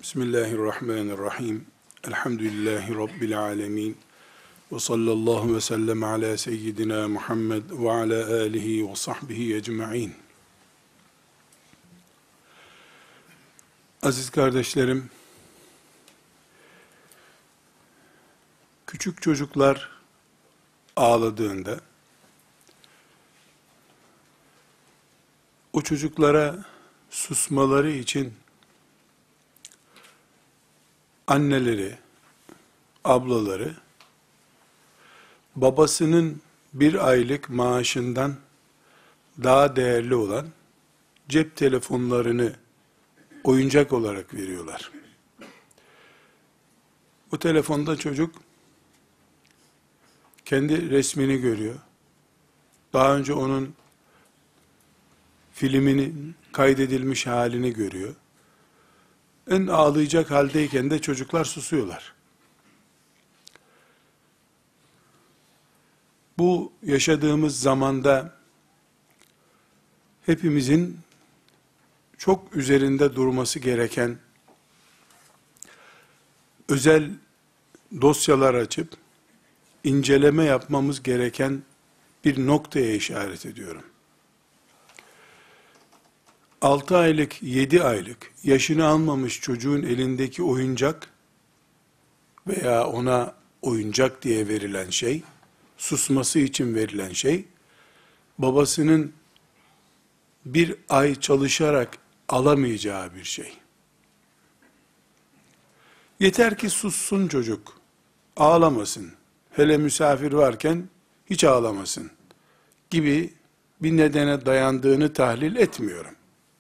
Bismillahirrahmanirrahim. Elhamdülillahi Rabbil alemin. Ve sallallahu ve sellem ala seyyidina Muhammed ve ala alihi ve sahbihi ecma'in. Aziz kardeşlerim, küçük çocuklar ağladığında, o çocuklara susmaları için anneleri, ablaları, babasının bir aylık maaşından daha değerli olan cep telefonlarını oyuncak olarak veriyorlar. Bu telefonda çocuk kendi resmini görüyor. Daha önce onun filminin kaydedilmiş halini görüyor. En ağlayacak haldeyken de çocuklar susuyorlar. Bu yaşadığımız zamanda hepimizin çok üzerinde durması gereken özel dosyalar açıp inceleme yapmamız gereken bir noktaya işaret ediyorum. 6 aylık, 7 aylık yaşını almamış çocuğun elindeki oyuncak veya ona oyuncak diye verilen şey, susması için verilen şey, babasının bir ay çalışarak alamayacağı bir şey. Yeter ki sussun çocuk, ağlamasın, hele misafir varken hiç ağlamasın gibi bir nedene dayandığını tahlil etmiyorum.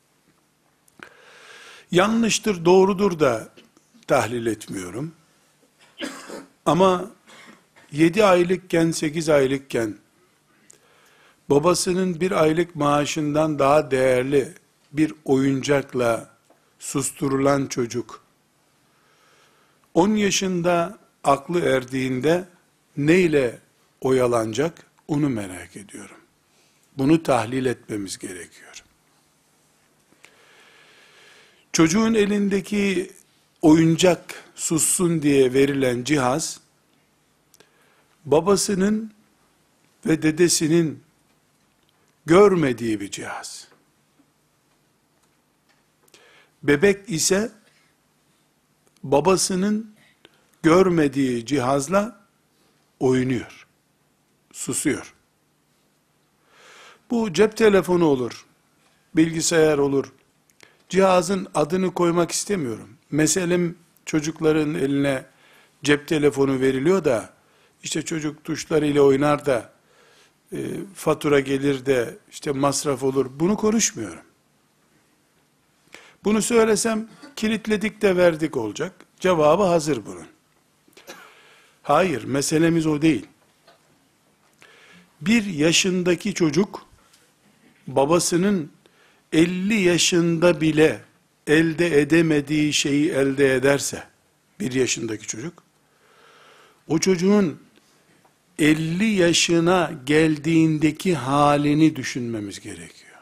Yanlıştır, doğrudur da tahlil etmiyorum. Ama 7 aylıkken, 8 aylıkken babasının bir aylık maaşından daha değerli bir oyuncakla susturulan çocuk 10 yaşında aklı erdiğinde neyle oyalanacak onu merak ediyorum. Bunu tahlil etmemiz gerekiyor. Çocuğun elindeki oyuncak sussun diye verilen cihaz, babasının ve dedesinin görmediği bir cihaz. Bebek ise babasının görmediği cihazla oynuyor, susuyor. Bu cep telefonu olur, bilgisayar olur. Cihazın adını koymak istemiyorum. Meselem çocukların eline cep telefonu veriliyor da, işte çocuk tuşlarıyla oynar da, fatura gelir de, işte masraf olur. Bunu konuşmuyorum. Bunu söylesem, kilitledik de verdik olacak. Cevabı hazır bunun. Hayır, meselemiz o değil. 1 yaşındaki çocuk, babasının 50 yaşında bile elde edemediği şeyi elde ederse, 1 yaşındaki çocuk, o çocuğun 50 yaşına geldiğindeki halini düşünmemiz gerekiyor.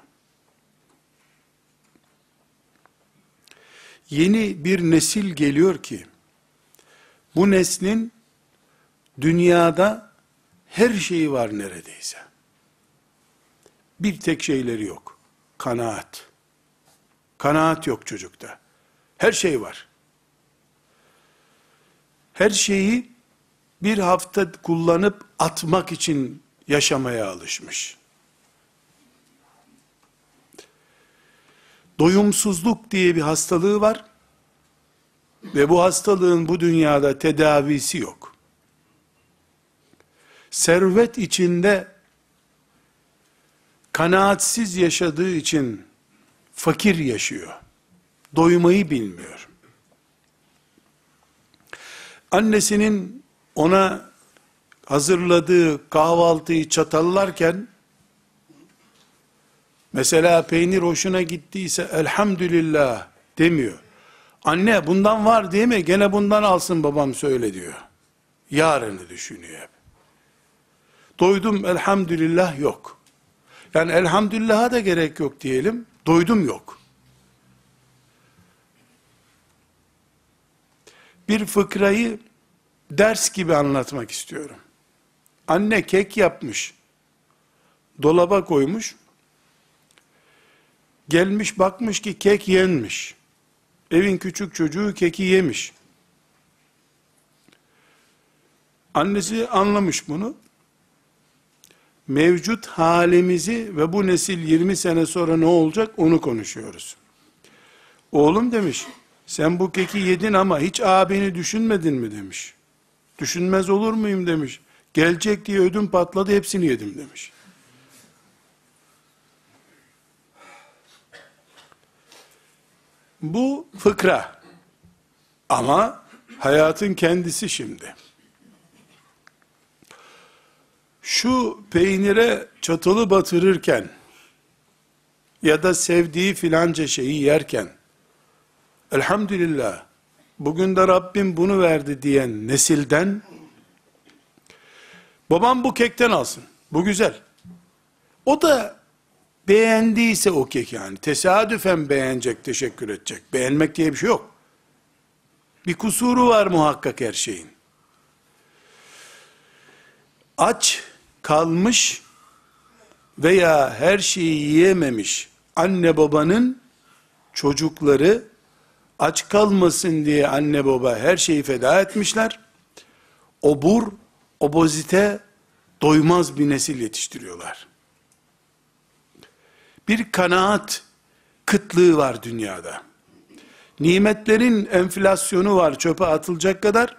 Yeni bir nesil geliyor ki, bu neslin dünyada her şeyi var neredeyse. Bir tek şeyleri yok. Kanaat. Kanaat yok çocukta. Her şey var. Her şeyi bir hafta kullanıp atmak için yaşamaya alışmış. Doyumsuzluk diye bir hastalığı var ve bu hastalığın bu dünyada tedavisi yok. Servet içinde kanaatsiz yaşadığı için fakir yaşıyor. Doymayı bilmiyor. Annesinin ona hazırladığı kahvaltıyı çatallarken, mesela peynir hoşuna gittiyse elhamdülillah demiyor. Anne bundan var değil mi? Gene bundan alsın babam söyle diyor. Yarını düşünüyor hep. Doydum elhamdülillah yok. Yani elhamdülillah'a da gerek yok diyelim. Doydum yok. Bir fıkrayı ders gibi anlatmak istiyorum. Anne kek yapmış, dolaba koymuş, gelmiş bakmış ki kek yenmiş. Evin küçük çocuğu keki yemiş. Annesi anlamış bunu. Mevcut halimizi ve bu nesil 20 sene sonra ne olacak onu konuşuyoruz. Oğlum demiş, sen bu keki yedin ama hiç abini düşünmedin mi demiş. Düşünmez olur muyum demiş. Gelecek diye ödüm patladı, hepsini yedim demiş. Bu fıkra. Ama hayatın kendisi şimdi. Şu peynire çatalı batırırken ya da sevdiği filanca şeyi yerken elhamdülillah bugün de Rabbim bunu verdi diyen nesilden babam bu kekten alsın. Bu güzel. O da beğendiyse o kek, yani tesadüfen beğenecek, teşekkür edecek. Beğenmek diye bir şey yok. Bir kusuru var muhakkak her şeyin. Aç kalmış veya her şeyi yiyememiş anne babanın çocukları aç kalmasın diye anne baba her şeyi feda etmişler. Obur, obezite, doymaz bir nesil yetiştiriyorlar. Bir kanaat kıtlığı var dünyada. Nimetlerin enflasyonu var, çöpe atılacak kadar.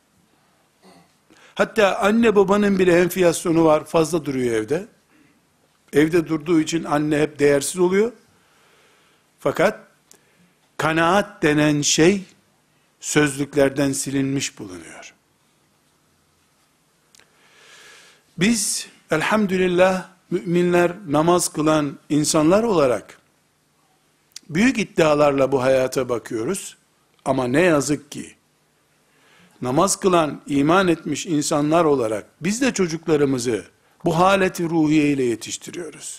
Hatta anne babanın bile enflasyonu var, fazla duruyor evde. Evde durduğu için anne hep değersiz oluyor. Fakat kanaat denen şey sözlüklerden silinmiş bulunuyor. Biz elhamdülillah müminler, namaz kılan insanlar olarak büyük iddialarla bu hayata bakıyoruz. Ama ne yazık ki namaz kılan, iman etmiş insanlar olarak biz de çocuklarımızı bu haleti ruhiye ile yetiştiriyoruz.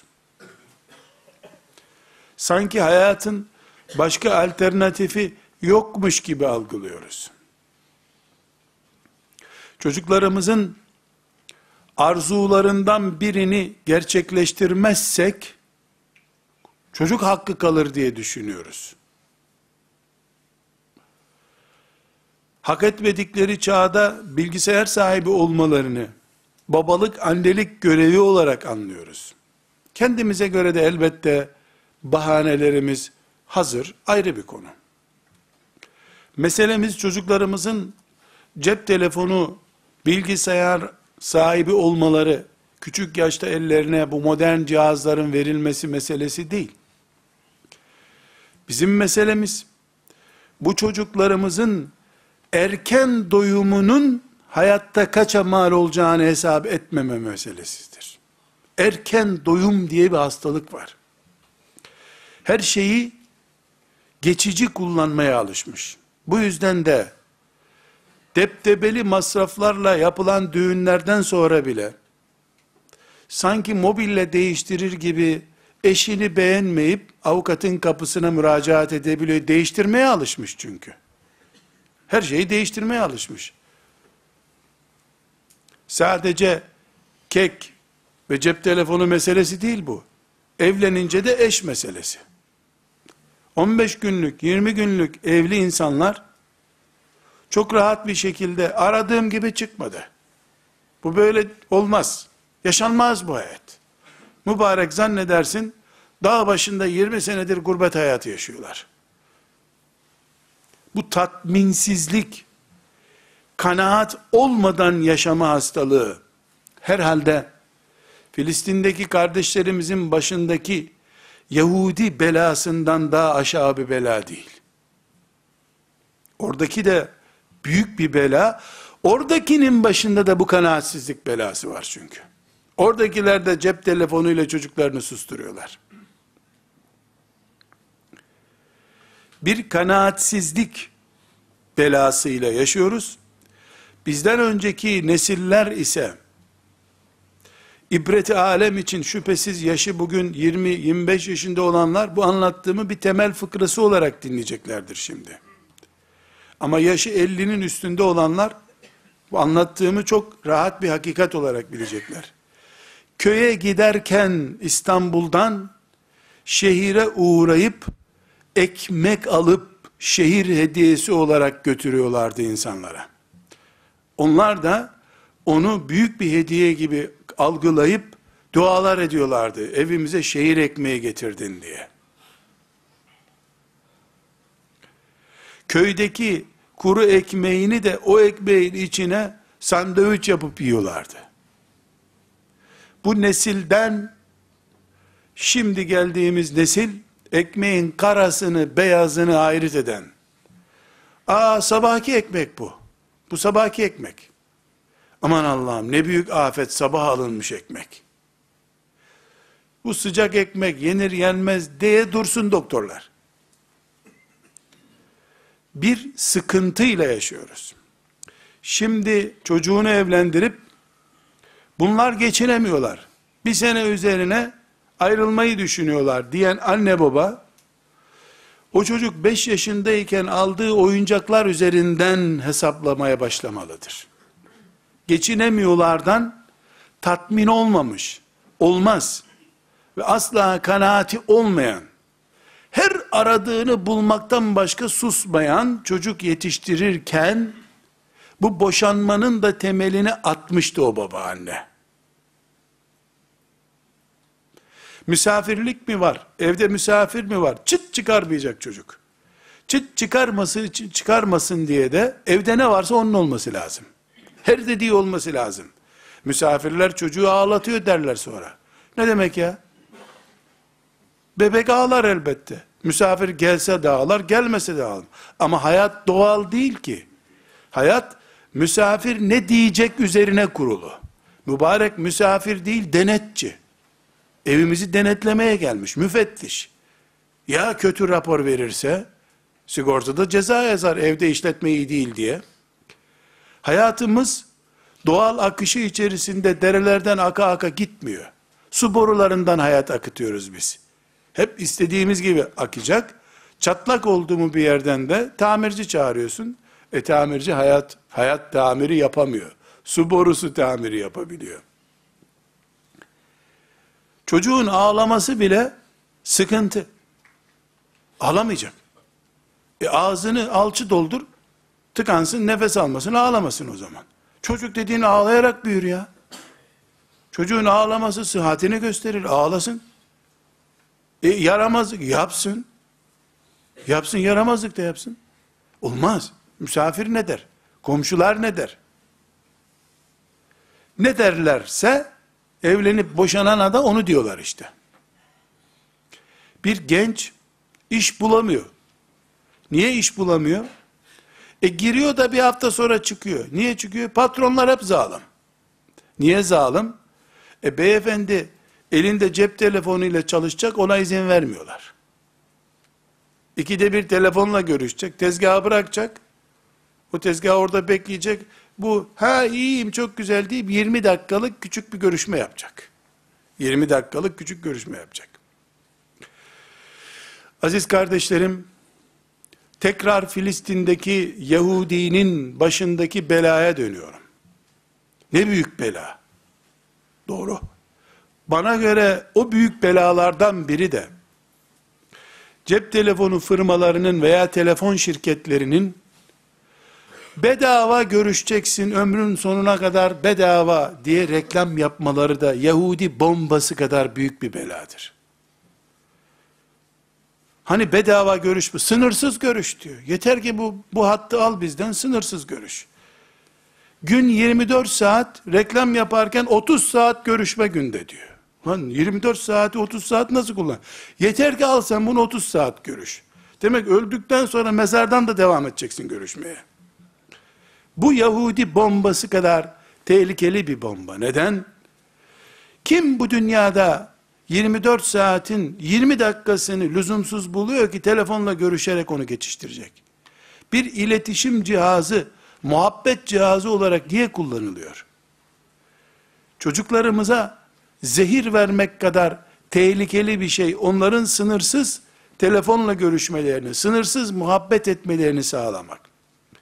Sanki hayatın başka alternatifi yokmuş gibi algılıyoruz. Çocuklarımızın arzularından birini gerçekleştirmezsek çocuk hakkı kalır diye düşünüyoruz. Hak etmedikleri çağda bilgisayar sahibi olmalarını babalık, annelik görevi olarak anlıyoruz. Kendimize göre de elbette bahanelerimiz hazır, ayrı bir konu. Meselemiz çocuklarımızın cep telefonu, bilgisayar sahibi olmaları, küçük yaşta ellerine bu modern cihazların verilmesi meselesi değil. Bizim meselemiz, bu çocuklarımızın erken doyumunun hayatta kaça mal olacağını hesap etmeme meselesidir. Erken doyum diye bir hastalık var. Her şeyi geçici kullanmaya alışmış. Bu yüzden de deptebeli masraflarla yapılan düğünlerden sonra bile sanki mobille değiştirir gibi eşini beğenmeyip avukatın kapısına müracaat edebiliyor. Değiştirmeye alışmış çünkü. Her şeyi değiştirmeye alışmış. Sadece kek ve cep telefonu meselesi değil bu. Evlenince de eş meselesi. 15 günlük, 20 günlük evli insanlar çok rahat bir şekilde aradığım gibi çıkmadı. Bu böyle olmaz. Yaşanmaz bu hayat. Mübarek zannedersin, dağ başında 20 senedir gurbet hayatı yaşıyorlar. Bu tatminsizlik, kanaat olmadan yaşama hastalığı, herhalde Filistin'deki kardeşlerimizin başındaki Yahudi belasından daha aşağı bir bela değil. Oradaki de büyük bir bela, oradakinin başında da bu kanaatsizlik belası var çünkü. Oradakiler de cep telefonuyla çocuklarını susturuyorlar. Bir kanaatsizlik belasıyla yaşıyoruz. Bizden önceki nesiller ise İbret-i alem için şüphesiz yaşı bugün 20-25 yaşında olanlar bu anlattığımı bir temel fıkrası olarak dinleyeceklerdir şimdi. Ama yaşı 50'nin üstünde olanlar, bu anlattığımı çok rahat bir hakikat olarak bilecekler. Köye giderken İstanbul'dan şehire uğrayıp ekmek alıp şehir hediyesi olarak götürüyorlardı insanlara. Onlar da onu büyük bir hediye gibi algılayıp dualar ediyorlardı. Evimize şehir ekmeği getirdin diye. Köydeki kuru ekmeğini de o ekmeğin içine sandviç yapıp yiyorlardı. Bu nesilden şimdi geldiğimiz nesil, ekmeğin karasını beyazını ayırt eden, sabahki ekmek bu. Bu sabahki ekmek. Aman Allah'ım ne büyük afet, sabah alınmış ekmek. Bu sıcak ekmek yenir yenmez diye dursun doktorlar. Bir sıkıntıyla yaşıyoruz. Şimdi çocuğunu evlendirip bunlar geçinemiyorlar, bir sene üzerine ayrılmayı düşünüyorlar diyen anne baba, o çocuk 5 yaşındayken aldığı oyuncaklar üzerinden hesaplamaya başlamalıdır. Geçinemiyorlardan tatmin olmamış, olmaz ve asla kanaati olmayan, her aradığını bulmaktan başka susmayan çocuk yetiştirirken, bu boşanmanın da temelini atmıştı o babaanne. Misafirlik mi var? Evde misafir mi var? Çıt çıkarmayacak çocuk. Çıt çıkarmasın diye de evde ne varsa onun olması lazım. Her dediği olması lazım. Misafirler çocuğu ağlatıyor derler sonra. Ne demek ya? Bebek ağlar elbette. Misafir gelse de ağlar, gelmese de ağlar. Ama hayat doğal değil ki. Hayat, misafir ne diyecek üzerine kurulu. Mübarek misafir değil, denetçi. Evimizi denetlemeye gelmiş, müfettiş. Ya kötü rapor verirse, sigortada ceza yazar, evde işletme iyi değil diye. Hayatımız, doğal akışı içerisinde derelerden aka aka gitmiyor. Su borularından hayat akıtıyoruz biz. Hep istediğimiz gibi akacak. Çatlak oldu mu bir yerden de tamirci çağırıyorsun. Tamirci hayat tamiri yapamıyor. Su borusu tamiri yapabiliyor. Çocuğun ağlaması bile sıkıntı. Ağlamayacak. Ağzını alçı doldur, tıkansın, nefes almasın, ağlamasın o zaman. Çocuk dediğin ağlayarak büyür ya. Çocuğun ağlaması sıhhatini gösterir, ağlasın. Yaramazlık yapsın. Yapsın, yaramazlık da yapsın. Olmaz. Misafir ne der? Komşular ne der? Ne derlerse, evlenip boşanana da onu diyorlar işte. Bir genç iş bulamıyor. Niye iş bulamıyor? Giriyor da bir hafta sonra çıkıyor. Niye çıkıyor? Patronlar hep zalim. Niye zalim? Beyefendi elinde cep telefonuyla çalışacak, ona izin vermiyorlar. 2'de 1 telefonla görüşecek, tezgahı bırakacak. O tezgah orada bekleyecek. Bu iyiyim çok güzel deyip 20 dakikalık küçük bir görüşme yapacak. 20 dakikalık küçük görüşme yapacak. Aziz kardeşlerim, tekrar Filistin'deki Yahudinin başındaki belaya dönüyorum. Ne büyük bela. Doğru. Bana göre o büyük belalardan biri de cep telefonu firmalarının veya telefon şirketlerinin bedava görüşeceksin ömrün sonuna kadar bedava diye reklam yapmaları da Yahudi bombası kadar büyük bir beladır. Hani bedava görüş mü? Sınırsız görüş diyor. Yeter ki bu hattı al bizden, sınırsız görüş. Gün 24 saat reklam yaparken 30 saat görüşme günde diyor. Lan 24 saati 30 saat nasıl kullan? Yeter ki al sen bunu 30 saat görüş. Demek öldükten sonra mezardan da devam edeceksin görüşmeye. Bu Yahudi bombası kadar tehlikeli bir bomba. Neden? Kim bu dünyada 24 saatin 20 dakikasını lüzumsuz buluyor ki telefonla görüşerek onu geçiştirecek? Bir iletişim cihazı, muhabbet cihazı olarak niye kullanılıyor? Çocuklarımıza zehir vermek kadar tehlikeli bir şey, onların sınırsız telefonla görüşmelerini, sınırsız muhabbet etmelerini sağlamak.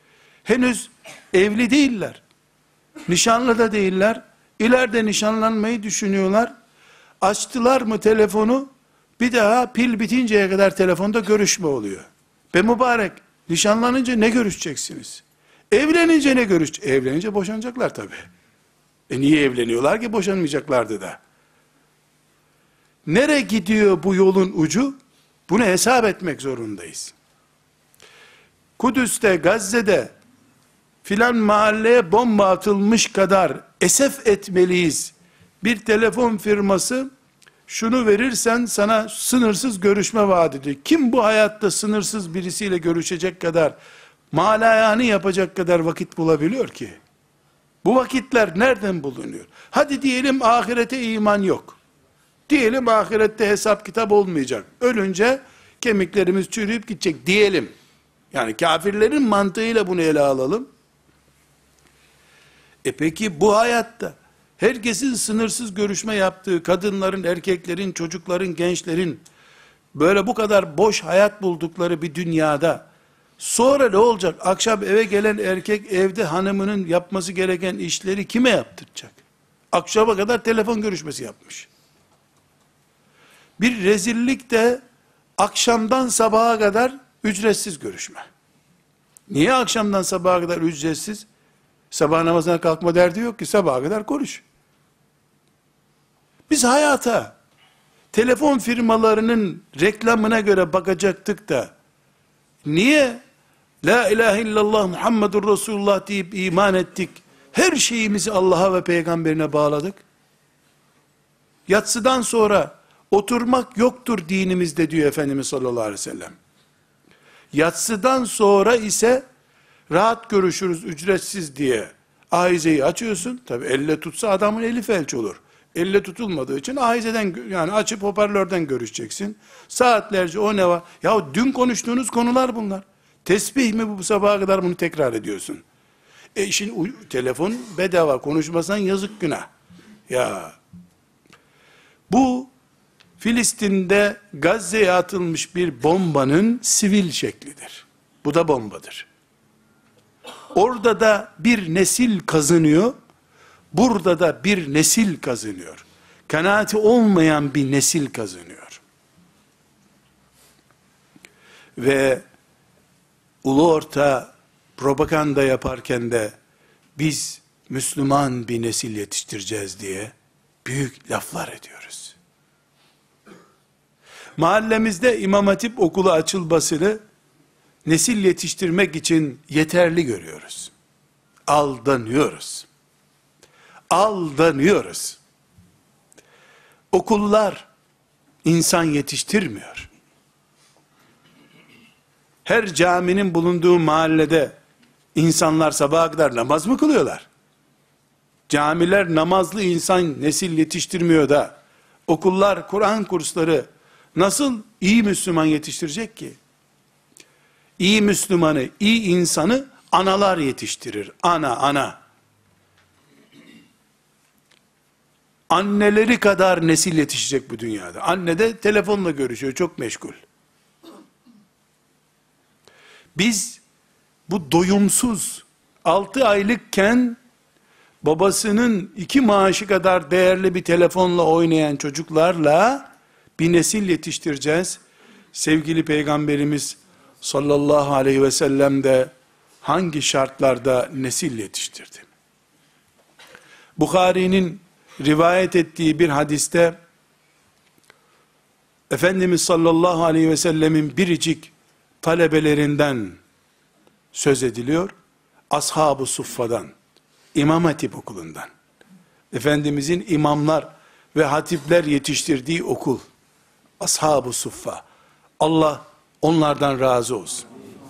Henüz evli değiller. Nişanlı da değiller. İleride nişanlanmayı düşünüyorlar. Açtılar mı telefonu, bir daha pil bitinceye kadar telefonda görüşme oluyor. Be mübarek, nişanlanınca ne görüşeceksiniz? Evlenince ne Evlenince boşanacaklar tabi. Niye evleniyorlar ki boşanmayacaklardı da? Nereye gidiyor bu yolun ucu? Bunu hesap etmek zorundayız. Kudüs'te, Gazze'de filan mahalleye bomba atılmış kadar esef etmeliyiz. Bir telefon firması şunu verirsen sana sınırsız görüşme vaat ediyor. Kim bu hayatta sınırsız birisiyle görüşecek kadar, malayani yapacak kadar vakit bulabiliyor ki? Bu vakitler nereden bulunuyor? Hadi diyelim ahirete iman yok. Diyelim ahirette hesap kitap olmayacak. Ölünce kemiklerimiz çürüyüp gidecek diyelim. Yani kafirlerin mantığıyla bunu ele alalım. Peki bu hayatta herkesin sınırsız görüşme yaptığı, kadınların, erkeklerin, çocukların, gençlerin böyle bu kadar boş hayat buldukları bir dünyada sonra ne olacak? Akşam eve gelen erkek evde hanımının yapması gereken işleri kime yaptıracak? Akşama kadar telefon görüşmesi yapmış. Bir rezillik de akşamdan sabaha kadar ücretsiz görüşme. Niye akşamdan sabaha kadar ücretsiz? Sabah namazına kalkma derdi yok ki, sabaha kadar konuş. Biz hayata telefon firmalarının reklamına göre bakacaktık da niye la ilahe illallah Muhammedur Resulullah deyip iman ettik, her şeyimizi Allah'a ve peygamberine bağladık? Yatsıdan sonra oturmak yoktur dinimizde diyor Efendimiz sallallahu aleyhi ve sellem. Yatsıdan sonra ise rahat görüşürüz ücretsiz diye ahizeyi açıyorsun. Tabi elle tutsa adamın eli felç olur. Elle tutulmadığı için ahizeden, yani açıp hoparlörden görüşeceksin. Saatlerce o ne var? Ya dün konuştuğunuz konular bunlar. Tesbih mi bu sabaha kadar bunu tekrar ediyorsun? Şimdi telefon bedava, konuşmasan yazık, günah. Ya bu Filistin'de Gazze'ye atılmış bir bombanın sivil şeklidir. Bu da bombadır. Orada da bir nesil kazınıyor, burada da bir nesil kazınıyor. Kanaati olmayan bir nesil kazınıyor. Ve ulu orta propaganda yaparken de biz Müslüman bir nesil yetiştireceğiz diye büyük laflar ediyoruz. Mahallemizde İmam Hatip okulu açılmasını nesil yetiştirmek için yeterli görüyoruz. Aldanıyoruz. Aldanıyoruz. Okullar insan yetiştirmiyor. Her caminin bulunduğu mahallede insanlar sabaha kadar namaz mı kılıyorlar? Camiler namazlı insan nesil yetiştirmiyor da okullar, Kur'an kursları nasıl iyi Müslüman yetiştirecek ki? İyi Müslümanı, iyi insanı analar yetiştirir. Ana. Anneleri kadar nesil yetişecek bu dünyada. Anne de telefonla görüşüyor, çok meşgul. Biz bu doyumsuz 6 aylıkken babasının 2 maaşı kadar değerli bir telefonla oynayan çocuklarla bir nesil yetiştireceğiz. Sevgili Peygamberimiz sallallahu aleyhi ve sellem de hangi şartlarda nesil yetiştirdi? Bukhari'nin rivayet ettiği bir hadiste Efendimiz sallallahu aleyhi ve sellemin biricik talebelerinden söz ediliyor. Ashab-ı Suffa'dan, İmam Hatip okulundan. Efendimizin imamlar ve hatipler yetiştirdiği okul. Ashab-ı Suffa. Allah onlardan razı olsun.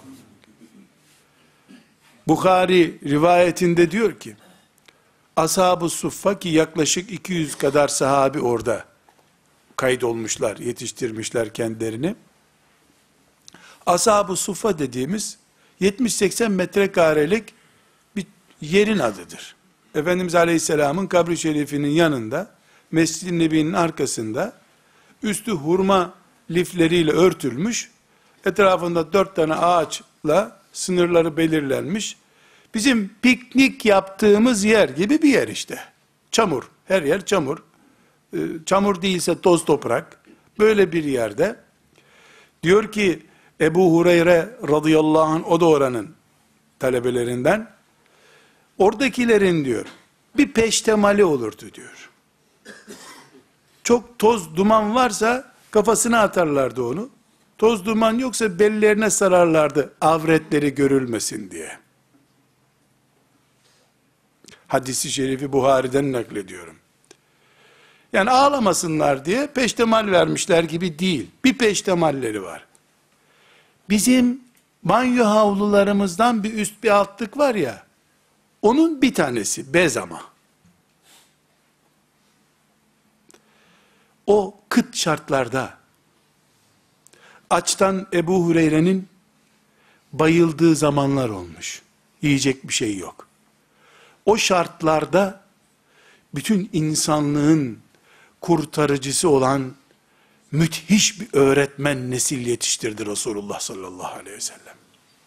Bukhari rivayetinde diyor ki, Ashab-ı Suffa, ki yaklaşık 200 kadar sahabi orada kaydolmuşlar, yetiştirmişler kendilerini. Ashab-ı Suffa dediğimiz 70-80 metrekarelik bir yerin adıdır. Efendimiz Aleyhisselam'ın kabri şerifinin yanında, Mescid-i Nebi'nin arkasında, üstü hurma lifleriyle örtülmüş, etrafında 4 tane ağaçla sınırları belirlenmiş, Bizim piknik yaptığımız yer gibi bir yer işte. Çamur, her yer çamur. Çamur değilse toz toprak. Böyle bir yerde. Diyor ki Ebu Hureyre radıyallahu anh, o da oranın talebelerinden. Oradakilerin diyor bir peştemali olurdu diyor. Çok toz duman varsa kafasına atarlardı onu. Toz duman yoksa bellerine sararlardı avretleri görülmesin diye. Hadisi şerifi Buhari'den naklediyorum. Yani ağlamasınlar diye peştemal vermişler gibi değil. Bir peştemalleri var. Bizim banyo havlularımızdan bir üst bir altlık var ya, onun bir tanesi bez ama. O kıt şartlarda açtan Ebu Hureyre'nin bayıldığı zamanlar olmuş. Yiyecek bir şey yok. O şartlarda bütün insanlığın kurtarıcısı olan müthiş bir öğretmen nesil yetiştirdi Resulullah sallallahu aleyhi ve sellem.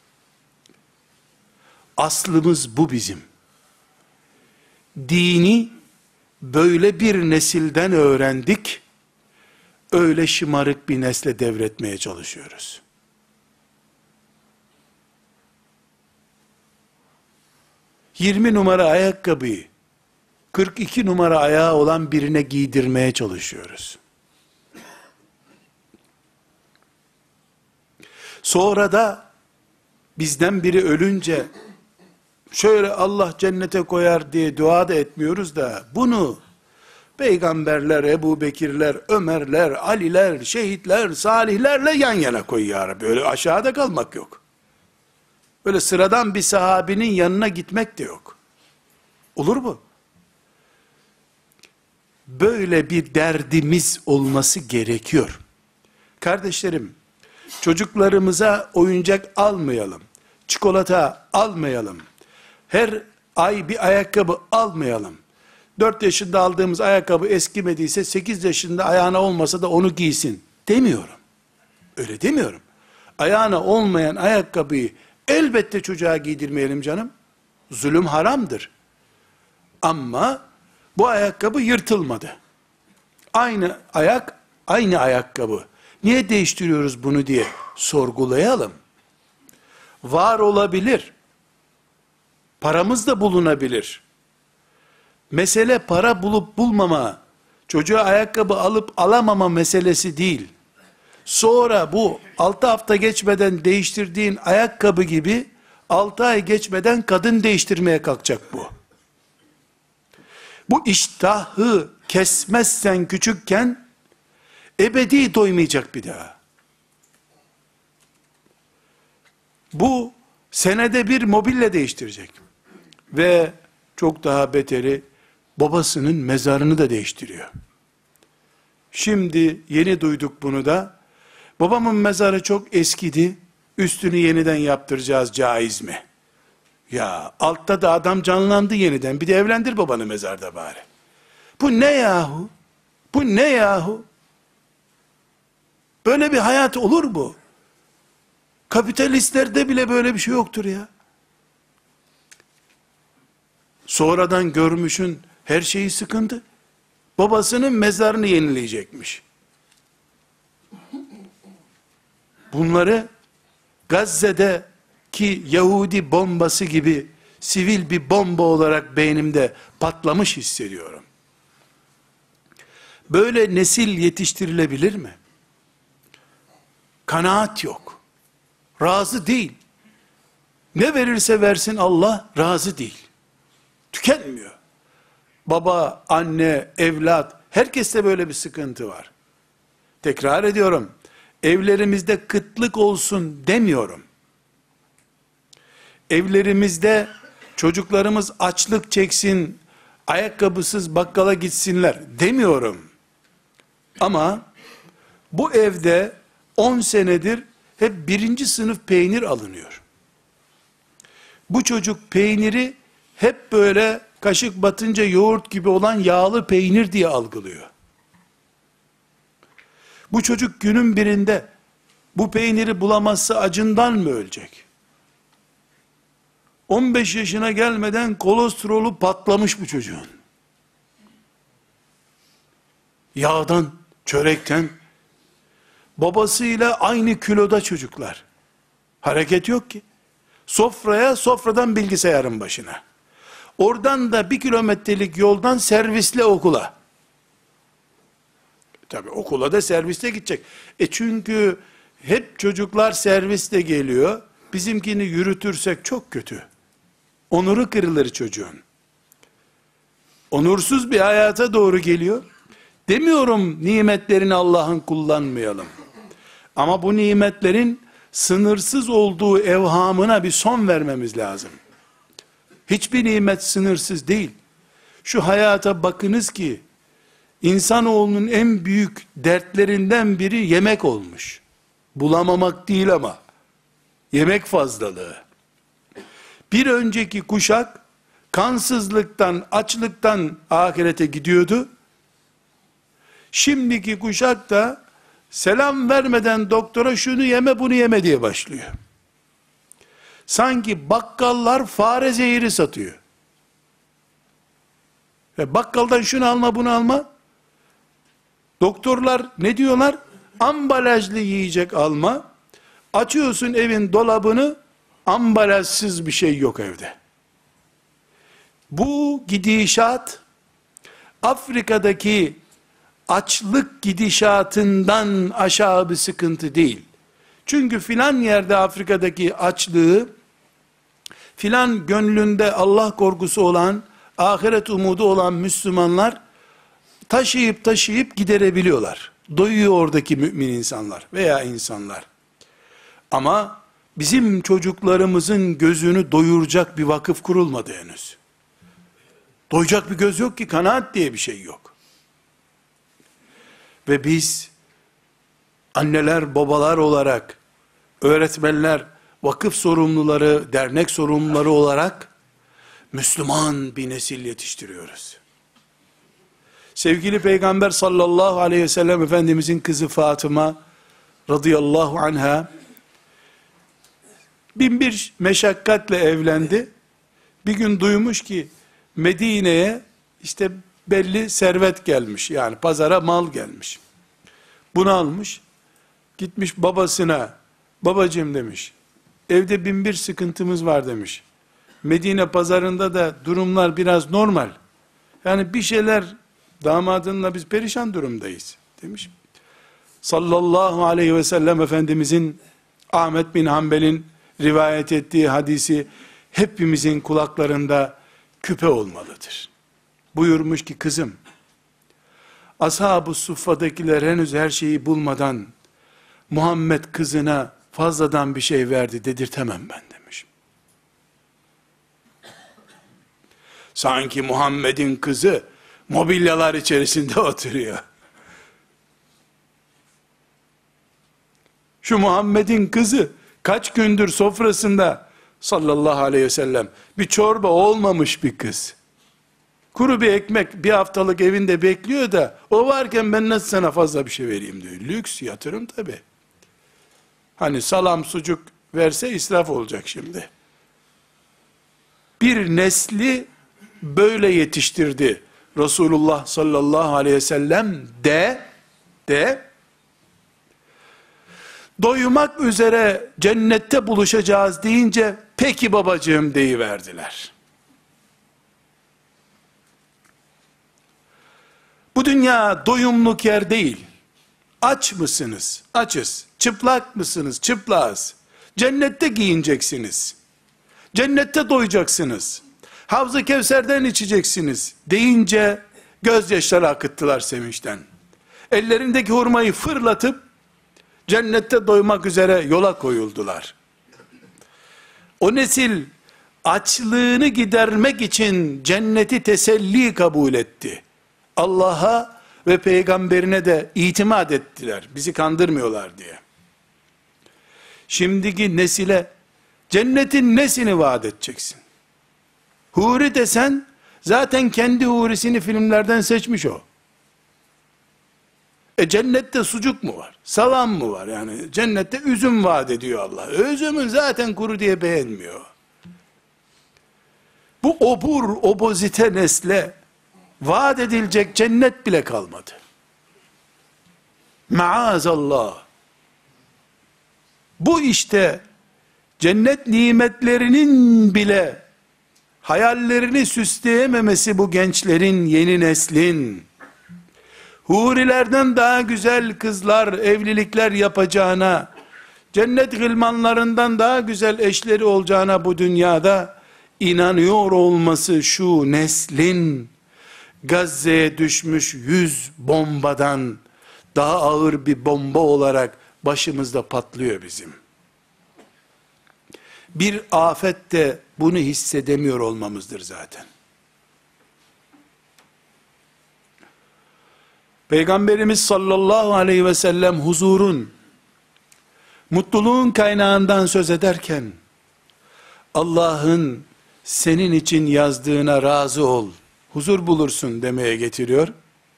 Aslımız bu bizim. Dini böyle bir nesilden öğrendik, öyle şımarık bir nesle devretmeye çalışıyoruz. ...20 numara ayakkabıyı... ...42 numara ayağı olan birine giydirmeye çalışıyoruz. Sonra da... ...bizden biri ölünce... ...şöyle Allah cennete koyar diye dua da etmiyoruz da... ...bunu... Peygamberler, Ebu Bekirler, Ömerler, Aliler, şehitler, salihlerle yan yana koy ya Rabbi. Öyle aşağıda kalmak yok. Böyle sıradan bir sahabinin yanına gitmek de yok. Olur mu? Böyle bir derdimiz olması gerekiyor. Kardeşlerim, çocuklarımıza oyuncak almayalım. Çikolata almayalım. Her ay bir ayakkabı almayalım. 4 yaşında aldığımız ayakkabı eskimediyse 8 yaşında ayağına olmasa da onu giysin demiyorum. Öyle demiyorum. Ayağına olmayan ayakkabıyı elbette çocuğa giydirmeyelim canım. Zulüm haramdır. Ama bu ayakkabı yırtılmadı. Aynı ayak, aynı ayakkabı. Niye değiştiriyoruz bunu diye sorgulayalım. Var olabilir. Paramız da bulunabilir. Mesele para bulup bulmama, çocuğa ayakkabı alıp alamama meselesi değil. Sonra bu 6 hafta geçmeden değiştirdiğin ayakkabı gibi 6 ay geçmeden kadın değiştirmeye kalkacak bu. Bu iştahı kesmezsen küçükken ebedi doymayacak bir daha. Bu senede bir mobilya değiştirecek. Ve çok daha beteri babasının mezarını da değiştiriyor. Şimdi yeni duyduk bunu da. Babamın mezarı çok eskidi. Üstünü yeniden yaptıracağız, caiz mi? Ya altta da adam canlandı yeniden. Bir de evlendir babanı mezarda bari. Bu ne yahu? Bu ne yahu? Böyle bir hayat olur mu? Kapitalistlerde bile böyle bir şey yoktur ya. Sonradan görmüşün her şeyi sıkıntı. Babasının mezarını yenileyecekmiş. Bunları Gazze'deki Yahudi bombası gibi sivil bir bomba olarak beynimde patlamış hissediyorum. Böyle nesil yetiştirilebilir mi? Kanaat yok. Razı değil. Ne verirse versin Allah razı değil. Tükenmiyor. Baba, anne, evlat, herkeste böyle bir sıkıntı var. Tekrar ediyorum. Evlerimizde kıtlık olsun demiyorum. Evlerimizde çocuklarımız açlık çeksin, ayakkabısız bakkala gitsinler demiyorum. Ama bu evde 10 senedir hep 1. sınıf peynir alınıyor. Bu çocuk peyniri hep böyle kaşık batınca yoğurt gibi olan yağlı peynir diye algılıyor. Bu çocuk günün birinde bu peyniri bulamazsa acından mı ölecek? 15 yaşına gelmeden kolesterolü patlamış bu çocuğun. Yağdan, çörekten. Babasıyla aynı kiloda çocuklar. Hareket yok ki. Sofraya, sofradan bilgisayarın başına. Oradan da 1 kilometrelik yoldan servisle okula. Tabii okula da servisle gidecek. Çünkü hep çocuklar servisle geliyor. Bizimkini yürütürsek çok kötü. Onuru kırılır çocuğun. Onursuz bir hayata doğru geliyor. Demiyorum nimetlerini Allah'ın kullanmayalım. Ama bu nimetlerin sınırsız olduğu evhamına bir son vermemiz lazım. Hiçbir nimet sınırsız değil. Şu hayata bakınız ki, insanoğlunun en büyük dertlerinden biri yemek olmuş. Bulamamak değil ama, yemek fazlalığı. Bir önceki kuşak, kansızlıktan, açlıktan ahirete gidiyordu. Şimdiki kuşak da, selam vermeden doktora şunu yeme bunu yeme diye başlıyor. Sanki bakkallar fare zehiri satıyor. Ve bakkaldan şunu alma bunu alma. Doktorlar ne diyorlar? Ambalajlı yiyecek alma. Açıyorsun evin dolabını, ambalajsız bir şey yok evde. Bu gidişat, Afrika'daki açlık gidişatından aşağı bir sıkıntı değil. Çünkü filan yerde Afrika'daki açlığı, filan gönlünde Allah korkusu olan, ahiret umudu olan Müslümanlar, taşıyıp giderebiliyorlar. Doyuyor oradaki mümin insanlar veya insanlar. Ama bizim çocuklarımızın gözünü doyuracak bir vakıf kurulmadı henüz. Doyacak bir göz yok ki, kanaat diye bir şey yok. Ve biz, anneler, babalar olarak, öğretmenler, vakıf sorumluları, dernek sorumluları olarak, Müslüman bir nesil yetiştiriyoruz. Sevgili Peygamber sallallahu aleyhi ve sellem Efendimizin kızı Fatıma radıyallahu anha, bin bir meşakkatle evlendi. Bir gün duymuş ki Medine'ye işte belli servet gelmiş. Yani pazara mal gelmiş. Bunu almış. Gitmiş babasına, babacığım demiş, evde bin bir sıkıntımız var demiş. Medine pazarında da durumlar biraz normal. Yani bir şeyler, damadınla biz perişan durumdayız demiş. Sallallahu aleyhi ve sellem Efendimizin, Ahmet bin Hanbel'in rivayet ettiği hadisi hepimizin kulaklarında küpe olmalıdır. Buyurmuş ki, kızım, Ashab-ı Suffa'dakiler henüz her şeyi bulmadan Muhammed kızına fazladan bir şey verdi dedirtemem ben demiş. Sanki Muhammed'in kızı mobilyalar içerisinde oturuyor. Şu Muhammed'in kızı kaç gündür sofrasında sallallahu aleyhi ve sellem bir çorba olmamış bir kız. Kuru bir ekmek bir haftalık evinde bekliyor da o varken ben nasıl sana fazla bir şey vereyim diyor. Lüks, yatırım tabi. Hani salam sucuk verse israf olacak şimdi. Bir nesli böyle yetiştirdi Resulullah sallallahu aleyhi ve sellem de doymak üzere cennette buluşacağız deyince peki babacığım deyiverdiler. Bu dünya doyumluk yer değil. Aç mısınız? Açız. Çıplak mısınız? Çıplağız. Cennette giyineceksiniz. Cennette doyacaksınız. Havz-ı Kevser'den içeceksiniz deyince gözyaşları akıttılar sevinçten. Ellerindeki hurmayı fırlatıp cennette doymak üzere yola koyuldular. O nesil açlığını gidermek için cenneti teselli kabul etti. Allah'a ve peygamberine de itimat ettiler. Bizi kandırmıyorlar diye. Şimdiki nesile cennetin nesini vaat edeceksin? Huri desen zaten kendi hurisini filmlerden seçmiş o. Cennette sucuk mu var? Salam mı var? Yani cennette üzüm vaat ediyor Allah. Üzümün zaten kuru diye beğenmiyor. Bu obur, obozite nesle vaat edilecek cennet bile kalmadı. Maazallah. Bu işte cennet nimetlerinin bile hayallerini süsleyememesi bu gençlerin, yeni neslin, hurilerden daha güzel kızlar, evlilikler yapacağına, cennet gılmanlarından daha güzel eşleri olacağına bu dünyada inanıyor olması şu neslin, Gazze'ye düşmüş 100 bombadan daha ağır bir bomba olarak başımızda patlıyor bizim. Bir afet de bunu hissedemiyor olmamızdır zaten. Peygamberimiz sallallahu aleyhi ve sellem huzurun, mutluluğun kaynağından söz ederken, Allah'ın senin için yazdığına razı ol, huzur bulursun demeye getiriyor.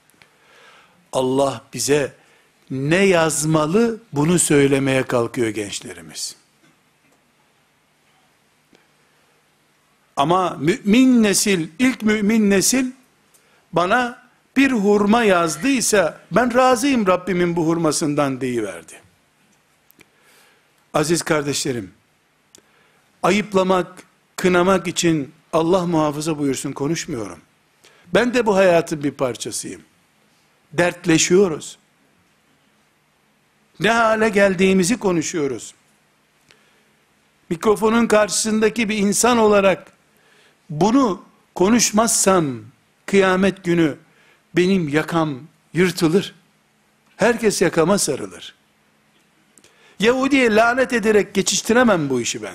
Allah bize ne yazmalı bunu söylemeye kalkıyor gençlerimiz. Ama mümin nesil, ilk mümin nesil bana bir hurma yazdıysa ben razıyım Rabbimin bu hurmasından deyiverdi. Aziz kardeşlerim, ayıplamak, kınamak için Allah muhafaza buyursun konuşmuyorum. Ben de bu hayatın bir parçasıyım. Dertleşiyoruz. Ne hale geldiğimizi konuşuyoruz. Mikrofonun karşısındaki bir insan olarak bunu konuşmazsam kıyamet günü benim yakam yırtılır. Herkes yakama sarılır. Yahudi'ye lanet ederek geçiştiremem bu işi ben.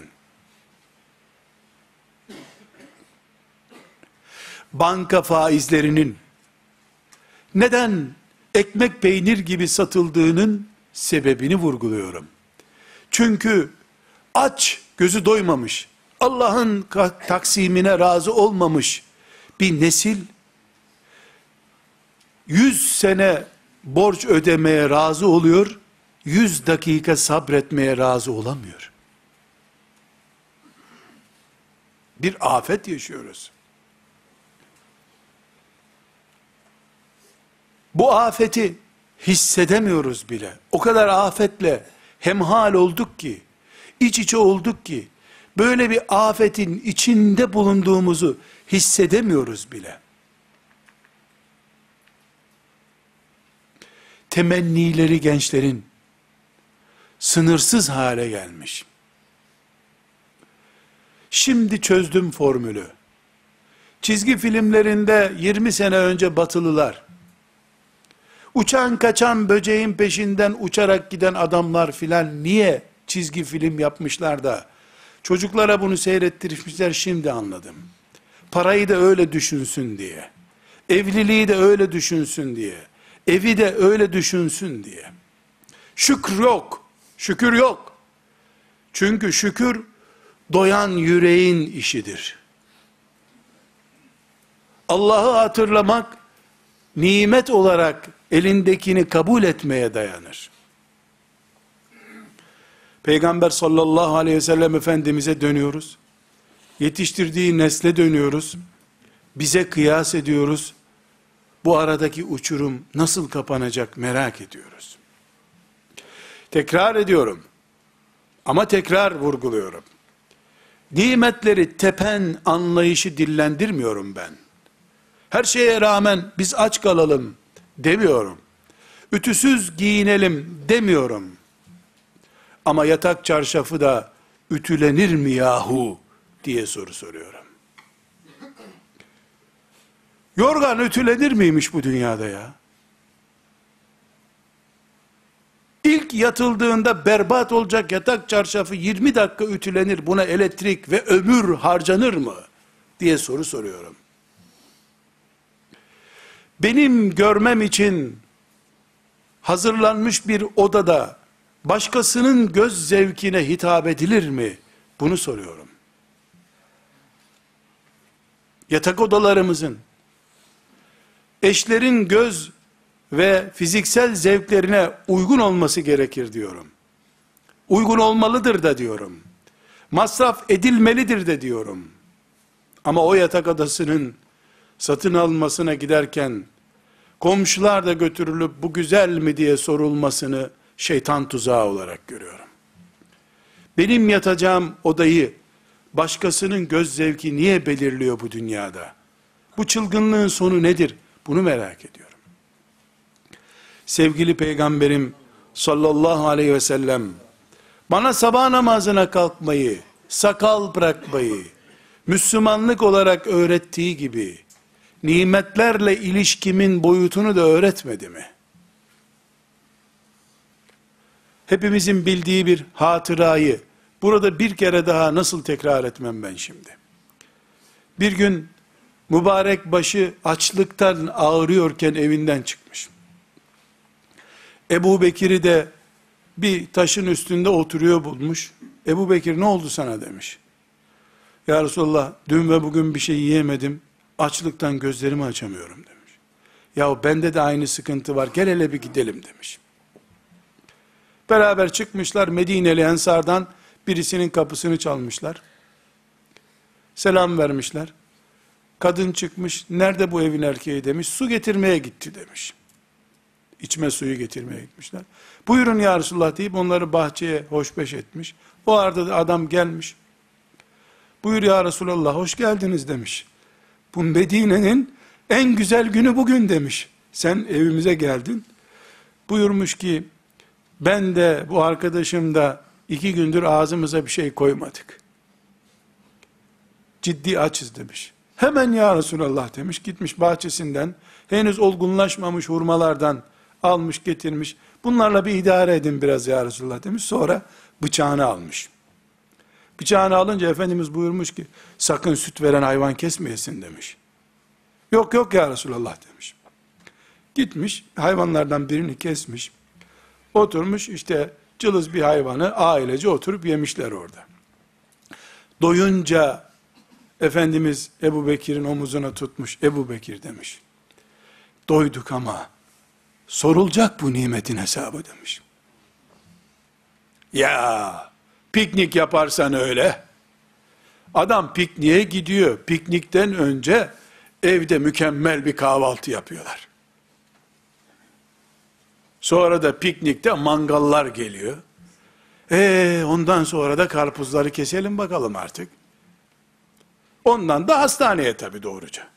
Banka faizlerinin neden ekmek peynir gibi satıldığının sebebini vurguluyorum. Çünkü aç, gözü doymamış, Allah'ın taksimine razı olmamış bir nesil 100 sene borç ödemeye razı oluyor, 100 dakika sabretmeye razı olamıyor. Bir afet yaşıyoruz. Bu afeti hissedemiyoruz bile. O kadar afetle hemhal olduk ki, iç içe olduk ki, böyle bir afetin içinde bulunduğumuzu hissedemiyoruz bile. Temennileri gençlerin sınırsız hale gelmiş. Şimdi çözdüm formülü. Çizgi filmlerinde 20 sene önce batılılar, uçan kaçan böceğin peşinden uçarak giden adamlar filan niye çizgi film yapmışlar da çocuklara bunu seyrettirmişler, şimdi anladım. Parayı da öyle düşünsün diye, evliliği de öyle düşünsün diye, evi de öyle düşünsün diye. Şükür yok, şükür yok. Çünkü şükür doyan yüreğin işidir. Allah'ı hatırlamak nimet olarak elindekini kabul etmeye dayanır. Peygamber sallallahu aleyhi ve sellem Efendimiz'e dönüyoruz. Yetiştirdiği nesle dönüyoruz. Bize kıyas ediyoruz. Bu aradaki uçurum nasıl kapanacak merak ediyoruz. Tekrar ediyorum. Ama tekrar vurguluyorum. Nimetleri tepen anlayışı dillendirmiyorum ben. Her şeye rağmen biz aç kalalım demiyorum. Ütüsüz giyinelim demiyorum. Ama yatak çarşafı da ütülenir mi yahu diye soru soruyorum. Yorgan ütülenir miymiş bu dünyada ya? İlk yatıldığında berbat olacak yatak çarşafı 20 dakika ütülenir, buna elektrik ve ömür harcanır mı diye soru soruyorum. Benim görmem için hazırlanmış bir odada başkasının göz zevkine hitap edilir mi? Bunu soruyorum. Yatak odalarımızın eşlerin göz ve fiziksel zevklerine uygun olması gerekir diyorum. Uygun olmalıdır da diyorum. Masraf edilmelidir de diyorum. Ama o yatak odasının satın almasına giderken, komşular da götürülüp bu güzel mi diye sorulmasını şeytan tuzağı olarak görüyorum. Benim yatacağım odayı başkasının göz zevki niye belirliyor bu dünyada? Bu çılgınlığın sonu nedir? Bunu merak ediyorum. Sevgili Peygamberim sallallahu aleyhi ve sellem bana sabah namazına kalkmayı, sakal bırakmayı, Müslümanlık olarak öğrettiği gibi nimetlerle ilişkimin boyutunu da öğretmedi mi? Hepimizin bildiği bir hatırayı burada bir kere daha nasıl tekrar etmem ben şimdi? Bir gün mübarek başı açlıktan ağrıyorken evinden çıkmış. Ebu Bekir'i de bir taşın üstünde oturuyor bulmuş. Ebu Bekir ne oldu sana demiş. Ya Resulallah dün ve bugün bir şey yiyemedim. Açlıktan gözlerimi açamıyorum demiş. Ya bende de aynı sıkıntı var. Gel hele bir gidelim demiş. Beraber çıkmışlar, Medineli Ensar'dan birisinin kapısını çalmışlar. Selam vermişler. Kadın çıkmış, nerede bu evin erkeği demiş. Su getirmeye gitti demiş. İçme suyu getirmeye gitmişler. Buyurun ya Resulullah deyip onları bahçeye hoşbeş etmiş. O arada da adam gelmiş. Buyur ya Resulallah hoş geldiniz demiş. Bu Medine'nin en güzel günü bugün demiş. Sen evimize geldin. Buyurmuş ki ben de bu arkadaşım da 2 gündür ağzımıza bir şey koymadık. Ciddi açız demiş. Hemen ya Resulallah demiş. Gitmiş bahçesinden henüz olgunlaşmamış hurmalardan almış getirmiş. Bunlarla bir idare edin biraz ya Resulallah demiş. Sonra bıçağını almış. Bıçağını alınca Efendimiz buyurmuş ki sakın süt veren hayvan kesmeyesin demiş. Yok yok ya Resulallah demiş. Gitmiş hayvanlardan birini kesmiş. Oturmuş işte cılız bir hayvanı ailece oturup yemişler orada. Doyunca Efendimiz Ebu Bekir'in omuzuna tutmuş. Ebu Bekir demiş. Doyduk ama sorulacak bu nimetin hesabı demiş. Ya piknik yaparsan öyle. Adam pikniğe gidiyor. Piknikten önce evde mükemmel bir kahvaltı yapıyorlar. Sonra da piknikte mangallar geliyor. Ondan sonra da karpuzları keselim bakalım artık. Ondan da hastaneye tabii doğruca.